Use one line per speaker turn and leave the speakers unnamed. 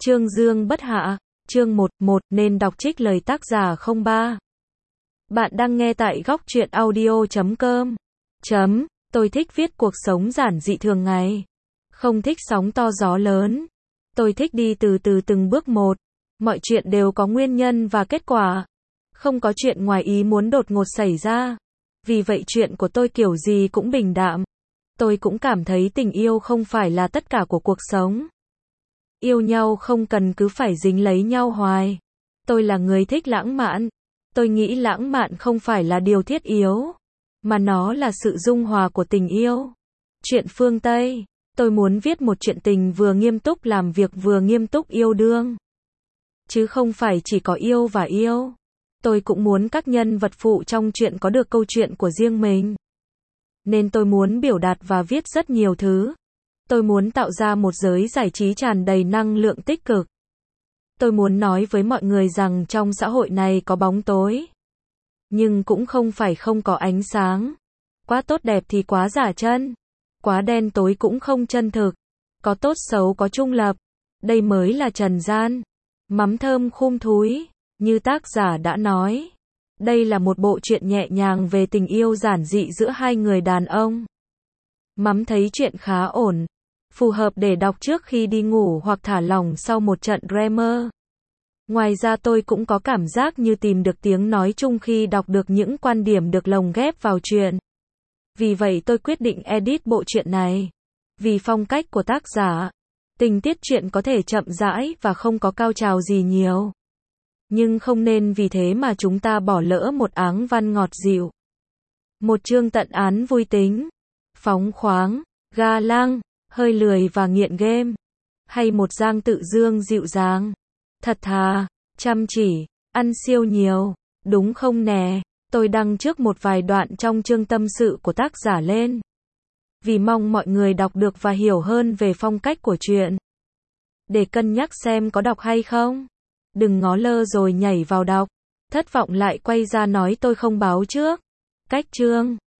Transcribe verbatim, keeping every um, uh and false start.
Trương Dương bất hạ, chương một, một, nên đọc trích lời tác giả không ba. Bạn đang nghe tại góc truyện audio chấm com. Chấm, tôi thích viết cuộc sống giản dị thường ngày. Không thích sóng to gió lớn. Tôi thích đi từ từ từng bước một. Mọi chuyện đều có nguyên nhân và kết quả. Không có chuyện ngoài ý muốn đột ngột xảy ra. Vì vậy chuyện của tôi kiểu gì cũng bình đạm. Tôi cũng cảm thấy tình yêu không phải là tất cả của cuộc sống. Yêu nhau không cần cứ phải dính lấy nhau hoài. Tôi là người thích lãng mạn. Tôi nghĩ lãng mạn không phải là điều thiết yếu, mà nó là sự dung hòa của tình yêu. Chuyện phương Tây. Tôi muốn viết một chuyện tình vừa nghiêm túc làm việc vừa nghiêm túc yêu đương. Chứ không phải chỉ có yêu và yêu. Tôi cũng muốn các nhân vật phụ trong chuyện có được câu chuyện của riêng mình. Nên tôi muốn biểu đạt và viết rất nhiều thứ. Tôi muốn tạo ra một giới giải trí tràn đầy năng lượng tích cực. Tôi muốn nói với mọi người rằng trong xã hội này có bóng tối. Nhưng cũng không phải không có ánh sáng. Quá tốt đẹp thì quá giả chân. Quá đen tối cũng không chân thực. Có tốt xấu có trung lập. Đây mới là trần gian. Mắm thơm khum thúi. Như tác giả đã nói. Đây là một bộ truyện nhẹ nhàng về tình yêu giản dị giữa hai người đàn ông. Mắm thấy chuyện khá ổn. Phù hợp để đọc trước khi đi ngủ hoặc thả lỏng sau một trận drama. Ngoài ra tôi cũng có cảm giác như tìm được tiếng nói chung khi đọc được những quan điểm được lồng ghép vào truyện. Vì vậy tôi quyết định edit bộ truyện này. Vì phong cách của tác giả, tình tiết truyện có thể chậm rãi và không có cao trào gì nhiều. Nhưng không nên vì thế mà chúng ta bỏ lỡ một áng văn ngọt dịu. Một chương tận án vui tính, phóng khoáng, ga lăng, hơi lười và nghiện game. Hay một Giang Tự Dương dịu dàng, thật thà, chăm chỉ, ăn siêu nhiều, đúng không nè? Tôi đăng trước một vài đoạn trong chương tâm sự của tác giả lên. Vì mong mọi người đọc được và hiểu hơn về phong cách của truyện. Để cân nhắc xem có đọc hay không. Đừng ngó lơ rồi nhảy vào đọc. Thất vọng lại quay ra nói tôi không báo trước. Cách chương.